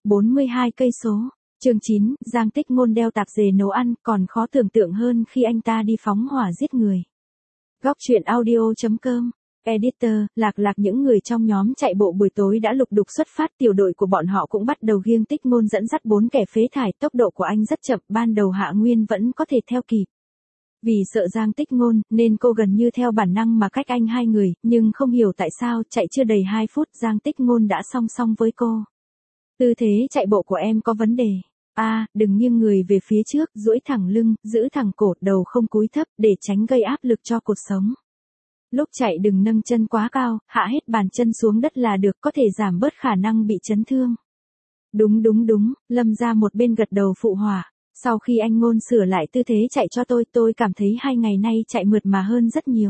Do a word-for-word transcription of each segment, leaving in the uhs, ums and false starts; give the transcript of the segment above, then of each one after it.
bốn mươi hai cây số. Chương chín, Giang Tích Ngôn đeo tạp dề nấu ăn, còn khó tưởng tượng hơn khi anh ta đi phóng hỏa giết người. Góc truyện audio chấm com. Editor, Lạc Lạc những người trong nhóm chạy bộ buổi tối đã lục đục xuất phát, tiểu đội của bọn họ cũng bắt đầu ghiêng Tích Ngôn dẫn dắt bốn kẻ phế thải, tốc độ của anh rất chậm, ban đầu Hạ Nguyên vẫn có thể theo kịp. Vì sợ Giang Tích Ngôn, nên cô gần như theo bản năng mà cách anh hai người, nhưng không hiểu tại sao, chạy chưa đầy hai phút Giang Tích Ngôn đã song song với cô. Tư thế chạy bộ của em có vấn đề. A, à, đừng nghiêng người về phía trước, duỗi thẳng lưng, giữ thẳng cổ, đầu không cúi thấp, để tránh gây áp lực cho cột sống. Lúc chạy đừng nâng chân quá cao, hạ hết bàn chân xuống đất là được, có thể giảm bớt khả năng bị chấn thương. Đúng đúng đúng, Lâm ra một bên gật đầu phụ họa. Sau khi anh Ngôn sửa lại tư thế chạy cho tôi, tôi cảm thấy hai ngày nay chạy mượt mà hơn rất nhiều.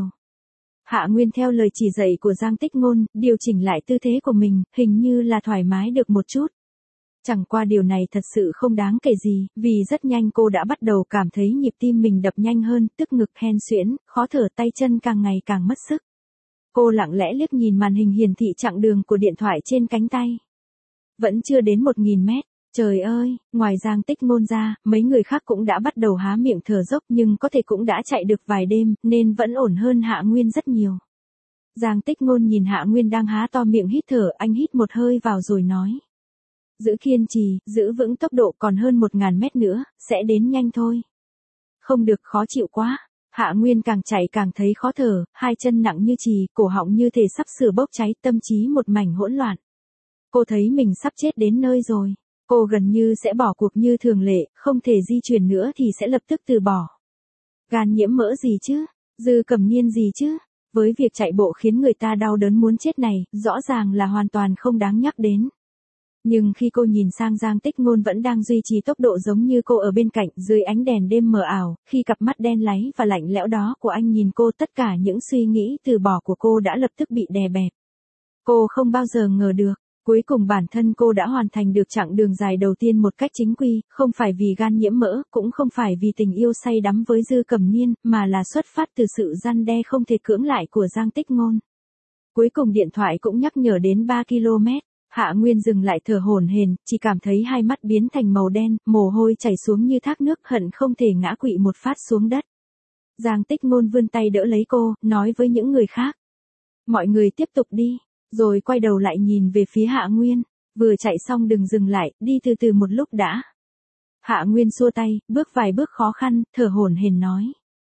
Hạ Nguyên theo lời chỉ dạy của Giang Tích Ngôn, điều chỉnh lại tư thế của mình, hình như là thoải mái được một chút. Chẳng qua điều này thật sự không đáng kể gì, vì rất nhanh cô đã bắt đầu cảm thấy nhịp tim mình đập nhanh hơn, tức ngực hen suyễn, khó thở, tay chân càng ngày càng mất sức. Cô lặng lẽ liếc nhìn màn hình hiển thị chặng đường của điện thoại trên cánh tay. Vẫn chưa đến một nghìn mét. Trời ơi, ngoài Giang Tích Ngôn ra, mấy người khác cũng đã bắt đầu há miệng thở dốc nhưng có thể cũng đã chạy được vài đêm, nên vẫn ổn hơn Hạ Nguyên rất nhiều. Giang Tích Ngôn nhìn Hạ Nguyên đang há to miệng hít thở, anh hít một hơi vào rồi nói. Giữ kiên trì, giữ vững tốc độ, còn hơn một ngàn mét nữa, sẽ đến nhanh thôi. Không được, khó chịu quá. Hạ Nguyên càng chạy càng thấy khó thở, hai chân nặng như chì, cổ họng như thể sắp sửa bốc cháy, tâm trí một mảnh hỗn loạn. Cô thấy mình sắp chết đến nơi rồi. Cô gần như sẽ bỏ cuộc như thường lệ, không thể di chuyển nữa thì sẽ lập tức từ bỏ. Gan nhiễm mỡ gì chứ? Dư Cẩm Niên gì chứ? Với việc chạy bộ khiến người ta đau đớn muốn chết này, rõ ràng là hoàn toàn không đáng nhắc đến. Nhưng khi cô nhìn sang Giang Tích Ngôn vẫn đang duy trì tốc độ giống như cô ở bên cạnh, dưới ánh đèn đêm mờ ảo, khi cặp mắt đen láy và lạnh lẽo đó của anh nhìn cô, tất cả những suy nghĩ từ bỏ của cô đã lập tức bị đè bẹp. Cô không bao giờ ngờ được. Cuối cùng bản thân cô đã hoàn thành được chặng đường dài đầu tiên một cách chính quy, không phải vì gan nhiễm mỡ, cũng không phải vì tình yêu say đắm với Dư Cẩm Niên, mà là xuất phát từ sự răn đe không thể cưỡng lại của Giang Tích Ngôn. Cuối cùng điện thoại cũng nhắc nhở đến ba ki lô mét, Hạ Nguyên dừng lại thở hổn hển, chỉ cảm thấy hai mắt biến thành màu đen, mồ hôi chảy xuống như thác nước, hận không thể ngã quỵ một phát xuống đất. Giang Tích Ngôn vươn tay đỡ lấy cô, nói với những người khác. Mọi người tiếp tục đi. Rồi quay đầu lại nhìn về phía Hạ Nguyên, vừa chạy xong đừng dừng lại, đi từ từ một lúc đã. Hạ Nguyên xua tay, bước vài bước khó khăn, thở hổn hển nói.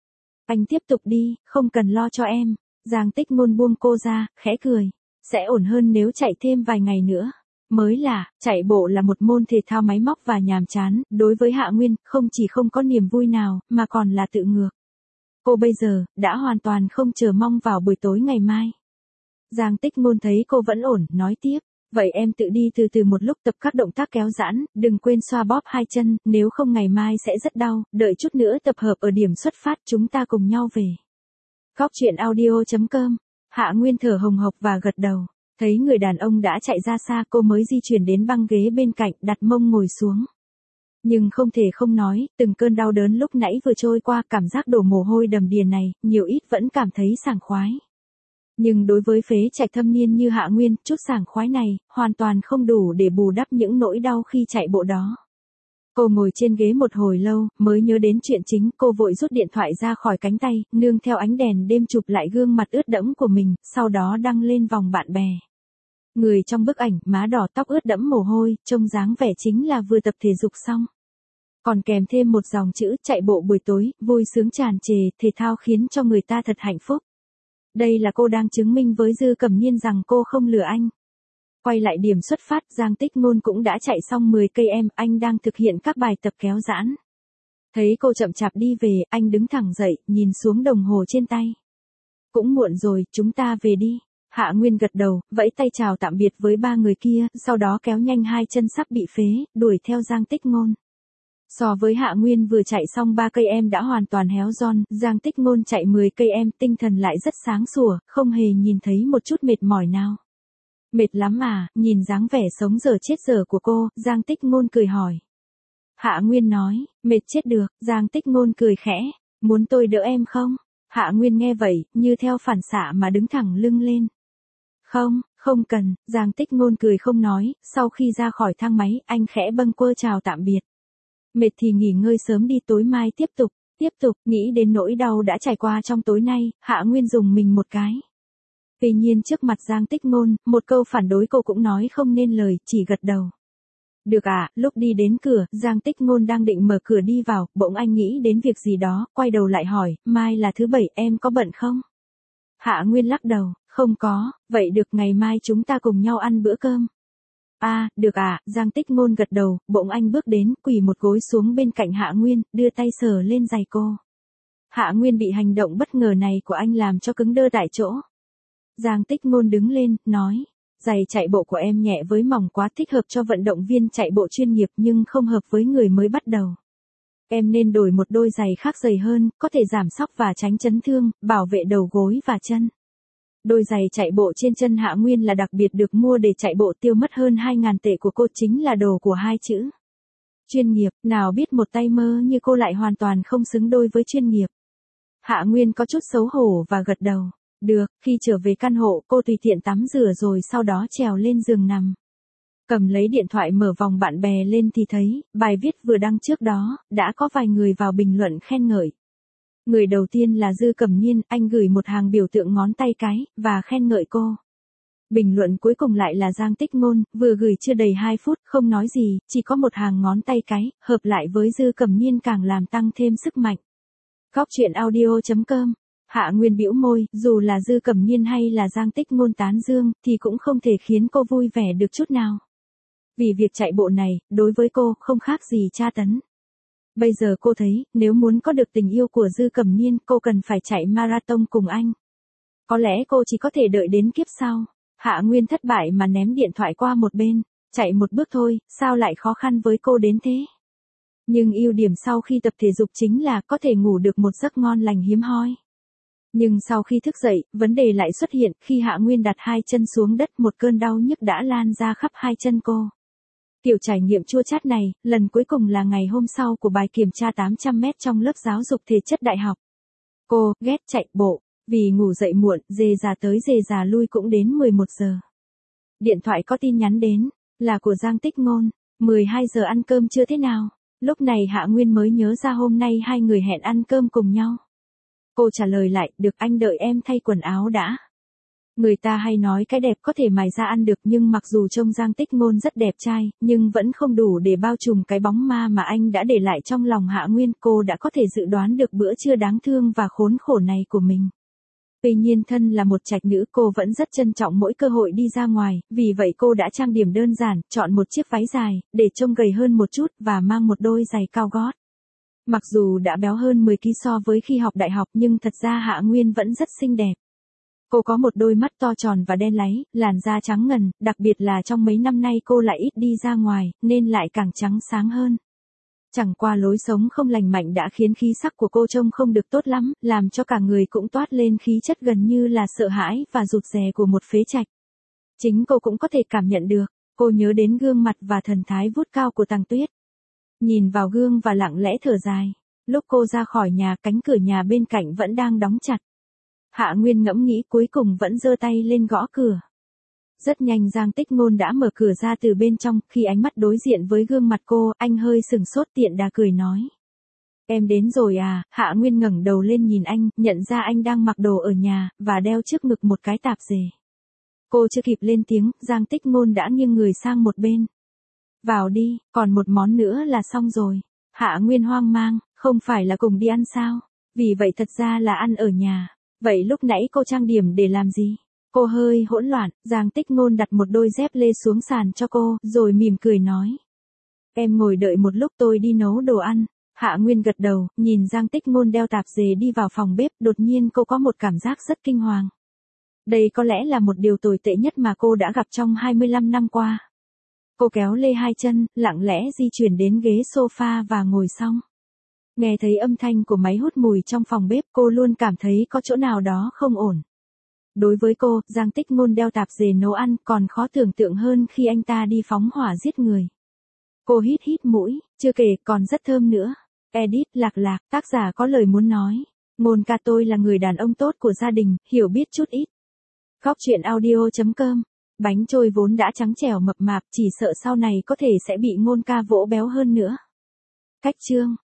Anh tiếp tục đi, không cần lo cho em. Giang Tích Ngôn buông cô ra, khẽ cười. Sẽ ổn hơn nếu chạy thêm vài ngày nữa. Mới là, chạy bộ là một môn thể thao máy móc và nhàm chán, đối với Hạ Nguyên, không chỉ không có niềm vui nào, mà còn là tự ngược. Cô bây giờ, đã hoàn toàn không chờ mong vào buổi tối ngày mai. Giang Tích Ngôn thấy cô vẫn ổn, nói tiếp, vậy em tự đi từ từ một lúc, tập các động tác kéo giãn, đừng quên xoa bóp hai chân, nếu không ngày mai sẽ rất đau, đợi chút nữa tập hợp ở điểm xuất phát, chúng ta cùng nhau về. Góc truyện audio chấm com. Hạ Nguyên thở hồng hộc và gật đầu, thấy người đàn ông đã chạy ra xa, cô mới di chuyển đến băng ghế bên cạnh, đặt mông ngồi xuống. Nhưng không thể không nói, từng cơn đau đớn lúc nãy vừa trôi qua, cảm giác đổ mồ hôi đầm đìa này, nhiều ít vẫn cảm thấy sảng khoái. Nhưng đối với phế trạch thâm niên như Hạ Nguyên, chút sảng khoái này, hoàn toàn không đủ để bù đắp những nỗi đau khi chạy bộ đó. Cô ngồi trên ghế một hồi lâu, mới nhớ đến chuyện chính, cô vội rút điện thoại ra khỏi cánh tay, nương theo ánh đèn đêm chụp lại gương mặt ướt đẫm của mình, sau đó đăng lên vòng bạn bè. Người trong bức ảnh, má đỏ tóc ướt đẫm mồ hôi, trông dáng vẻ chính là vừa tập thể dục xong. Còn kèm thêm một dòng chữ, chạy bộ buổi tối, vui sướng tràn trề, thể thao khiến cho người ta thật hạnh phúc. Đây là cô đang chứng minh với Dư Cẩm Niên rằng cô không lừa anh. Quay lại điểm xuất phát, Giang Tích Ngôn cũng đã chạy xong mười cây em, anh đang thực hiện các bài tập kéo giãn. Thấy cô chậm chạp đi về, anh đứng thẳng dậy, nhìn xuống đồng hồ trên tay. Cũng muộn rồi, chúng ta về đi. Hạ Nguyên gật đầu, vẫy tay chào tạm biệt với ba người kia, sau đó kéo nhanh hai chân sắp bị phế, đuổi theo Giang Tích Ngôn. So với Hạ Nguyên vừa chạy xong ba cây em đã hoàn toàn héo giòn, Giang Tích Ngôn chạy mười cây em, tinh thần lại rất sáng sủa, không hề nhìn thấy một chút mệt mỏi nào. Mệt lắm à, nhìn dáng vẻ sống dở chết dở của cô, Giang Tích Ngôn cười hỏi. Hạ Nguyên nói, mệt chết được, Giang Tích Ngôn cười khẽ, muốn tôi đỡ em không? Hạ Nguyên nghe vậy, như theo phản xạ mà đứng thẳng lưng lên. Không, không cần, Giang Tích Ngôn cười không nói, sau khi ra khỏi thang máy, anh khẽ bâng quơ chào tạm biệt. Mệt thì nghỉ ngơi sớm đi, tối mai tiếp tục, tiếp tục, nghĩ đến nỗi đau đã trải qua trong tối nay, Hạ Nguyên dùng mình một cái. Tuy nhiên trước mặt Giang Tích Ngôn, một câu phản đối cô cũng nói không nên lời, chỉ gật đầu. Được ạ, à, lúc đi đến cửa, Giang Tích Ngôn đang định mở cửa đi vào, bỗng anh nghĩ đến việc gì đó, quay đầu lại hỏi, mai là thứ bảy, em có bận không? Hạ Nguyên lắc đầu, không có, vậy được, ngày mai chúng ta cùng nhau ăn bữa cơm. À, được ạ, à, Giang Tích Ngôn gật đầu, bỗng anh bước đến, quỳ một gối xuống bên cạnh Hạ Nguyên, đưa tay sờ lên giày cô. Hạ Nguyên bị hành động bất ngờ này của anh làm cho cứng đơ tại chỗ. Giang Tích Ngôn đứng lên, nói, giày chạy bộ của em nhẹ với mỏng quá, thích hợp cho vận động viên chạy bộ chuyên nghiệp nhưng không hợp với người mới bắt đầu. Em nên đổi một đôi giày khác dày hơn, có thể giảm xóc và tránh chấn thương, bảo vệ đầu gối và chân. Đôi giày chạy bộ trên chân Hạ Nguyên là đặc biệt được mua để chạy bộ, tiêu mất hơn hai nghìn tệ của cô, chính là đồ của hai chữ. Chuyên nghiệp, nào biết một tay mơ như cô lại hoàn toàn không xứng đôi với chuyên nghiệp. Hạ Nguyên có chút xấu hổ và gật đầu. Được, khi trở về căn hộ, cô tùy tiện tắm rửa rồi sau đó trèo lên giường nằm. Cầm lấy điện thoại mở vòng bạn bè lên thì thấy, bài viết vừa đăng trước đó, đã có vài người vào bình luận khen ngợi. Người đầu tiên là Dư Cẩm Niên, anh gửi một hàng biểu tượng ngón tay cái, và khen ngợi cô. Bình luận cuối cùng lại là Giang Tích Ngôn, vừa gửi chưa đầy hai phút, không nói gì, chỉ có một hàng ngón tay cái, hợp lại với Dư Cẩm Niên càng làm tăng thêm sức mạnh. Góc truyện audio chấm com. Hạ Nguyên bĩu môi, dù là Dư Cẩm Niên hay là Giang Tích Ngôn tán dương, thì cũng không thể khiến cô vui vẻ được chút nào. Vì việc chạy bộ này, đối với cô, không khác gì tra tấn. Bây giờ cô thấy, nếu muốn có được tình yêu của Dư Cẩm Niên, cô cần phải chạy marathon cùng anh. Có lẽ cô chỉ có thể đợi đến kiếp sau. Hạ Nguyên thất bại mà ném điện thoại qua một bên. Chạy một bước thôi, sao lại khó khăn với cô đến thế? Nhưng ưu điểm sau khi tập thể dục chính là có thể ngủ được một giấc ngon lành hiếm hoi. Nhưng sau khi thức dậy, vấn đề lại xuất hiện, khi Hạ Nguyên đặt hai chân xuống đất, một cơn đau nhức đã lan ra khắp hai chân cô. Kiểu trải nghiệm chua chát này, lần cuối cùng là ngày hôm sau của bài kiểm tra tám trăm mét trong lớp giáo dục thể chất đại học. Cô, ghét chạy bộ, vì ngủ dậy muộn, dề già tới dề già lui cũng đến mười một giờ. Điện thoại có tin nhắn đến, là của Giang Tích Ngôn, mười hai giờ ăn cơm chưa thế nào? Lúc này Hạ Nguyên mới nhớ ra hôm nay hai người hẹn ăn cơm cùng nhau. Cô trả lời lại, được, anh đợi em thay quần áo đã. Người ta hay nói cái đẹp có thể mài ra ăn được, nhưng mặc dù trông Giang Tích Ngôn rất đẹp trai, nhưng vẫn không đủ để bao trùm cái bóng ma mà anh đã để lại trong lòng Hạ Nguyên. Cô đã có thể dự đoán được bữa trưa đáng thương và khốn khổ này của mình. Tuy nhiên thân là một trạch nữ, cô vẫn rất trân trọng mỗi cơ hội đi ra ngoài, vì vậy cô đã trang điểm đơn giản, chọn một chiếc váy dài, để trông gầy hơn một chút, và mang một đôi giày cao gót. Mặc dù đã béo hơn mười ki lô gam so với khi học đại học, nhưng thật ra Hạ Nguyên vẫn rất xinh đẹp. Cô có một đôi mắt to tròn và đen láy, làn da trắng ngần, đặc biệt là trong mấy năm nay cô lại ít đi ra ngoài, nên lại càng trắng sáng hơn. Chẳng qua lối sống không lành mạnh đã khiến khí sắc của cô trông không được tốt lắm, làm cho cả người cũng toát lên khí chất gần như là sợ hãi và rụt rè của một phế trạch. Chính cô cũng có thể cảm nhận được, cô nhớ đến gương mặt và thần thái vút cao của Tằng Tuyết. Nhìn vào gương và lặng lẽ thở dài. Lúc cô ra khỏi nhà, cánh cửa nhà bên cạnh vẫn đang đóng chặt. Hạ Nguyên ngẫm nghĩ, cuối cùng vẫn giơ tay lên gõ cửa. Rất nhanh Giang Tích Ngôn đã mở cửa ra từ bên trong, khi ánh mắt đối diện với gương mặt cô, anh hơi sừng sốt, tiện đà cười nói. Em đến rồi à? Hạ Nguyên ngẩng đầu lên nhìn anh, nhận ra anh đang mặc đồ ở nhà, và đeo trước ngực một cái tạp dề. Cô chưa kịp lên tiếng, Giang Tích Ngôn đã nghiêng người sang một bên. Vào đi, còn một món nữa là xong rồi. Hạ Nguyên hoang mang, không phải là cùng đi ăn sao? Vì vậy thật ra là ăn ở nhà. Vậy lúc nãy cô trang điểm để làm gì? Cô hơi hỗn loạn, Giang Tích Ngôn đặt một đôi dép lê xuống sàn cho cô, rồi mỉm cười nói. Em ngồi đợi một lúc, tôi đi nấu đồ ăn. Hạ Nguyên gật đầu, nhìn Giang Tích Ngôn đeo tạp dề đi vào phòng bếp, đột nhiên cô có một cảm giác rất kinh hoàng. Đây có lẽ là một điều tồi tệ nhất mà cô đã gặp trong hai mươi lăm năm qua. Cô kéo lê hai chân, lặng lẽ di chuyển đến ghế sofa và ngồi xong. Nghe thấy âm thanh của máy hút mùi trong phòng bếp, cô luôn cảm thấy có chỗ nào đó không ổn. Đối với cô, Giang Tích Ngôn đeo tạp dề nấu ăn còn khó tưởng tượng hơn khi anh ta đi phóng hỏa giết người. Cô hít hít mũi, chưa kể còn rất thơm nữa. Edit Lạc Lạc, tác giả có lời muốn nói. Ngôn ca, tôi là người đàn ông tốt của gia đình, hiểu biết chút ít. Góc truyện audio chấm com. Bánh trôi vốn đã trắng trẻo mập mạp, chỉ sợ sau này có thể sẽ bị Ngôn ca vỗ béo hơn nữa. Cách chương